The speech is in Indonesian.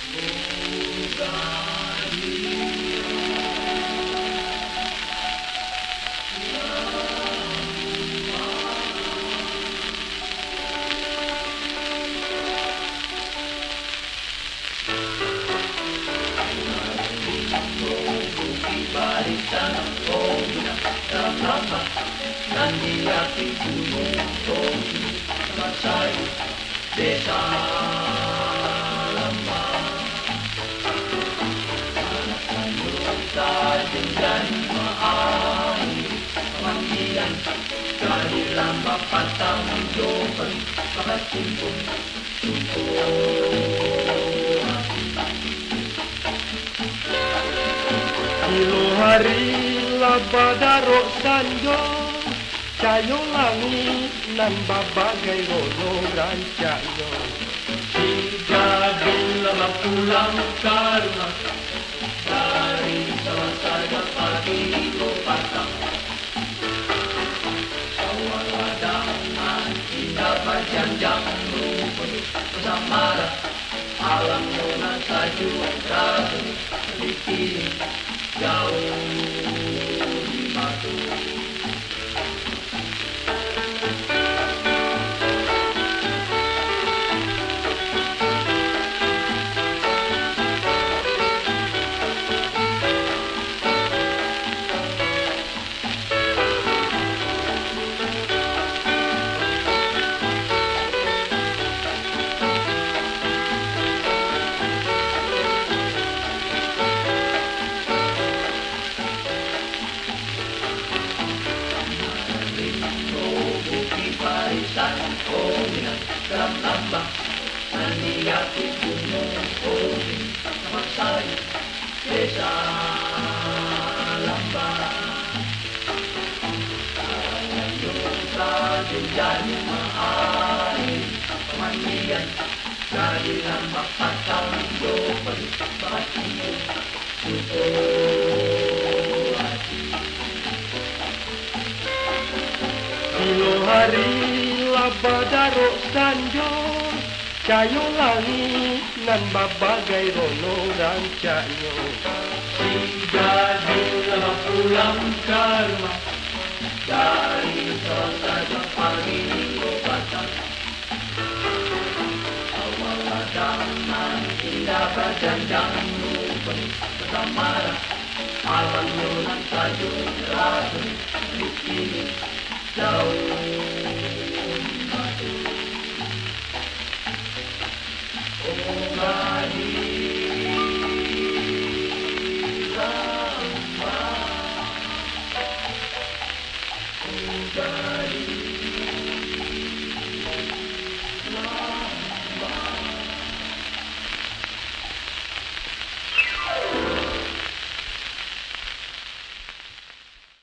Barisan Omina dalam lambang dan di api gunung sama saya desa lambang anak kandung tajam dan mahal kemandian dari lambang patang jopan pakai tumpung Ilo hari labadaro sanjo Cayo langit nan babagai rono rancanyo Tiga bila pulang ke rumah dari selesai pagi lo patang awal ladangan indah berjanjang rumput bersama alam nona saju ragu sedikit jauh di batu. Barisan Omina dalam lambang meningati gunung Omina sama saya desa lambang yang dosa jadi mahal kemandian dari lambang patang jopan batu untuk hati. Ilo hari labadaro sanjo Cayo langit nan babagai rono rancanyo Tiga bila pulang ke rumah dari selesai pagi lo patang awal ladangan indah berjanjang lupa bersama alam nulan saju ragu sedikit jauh mati.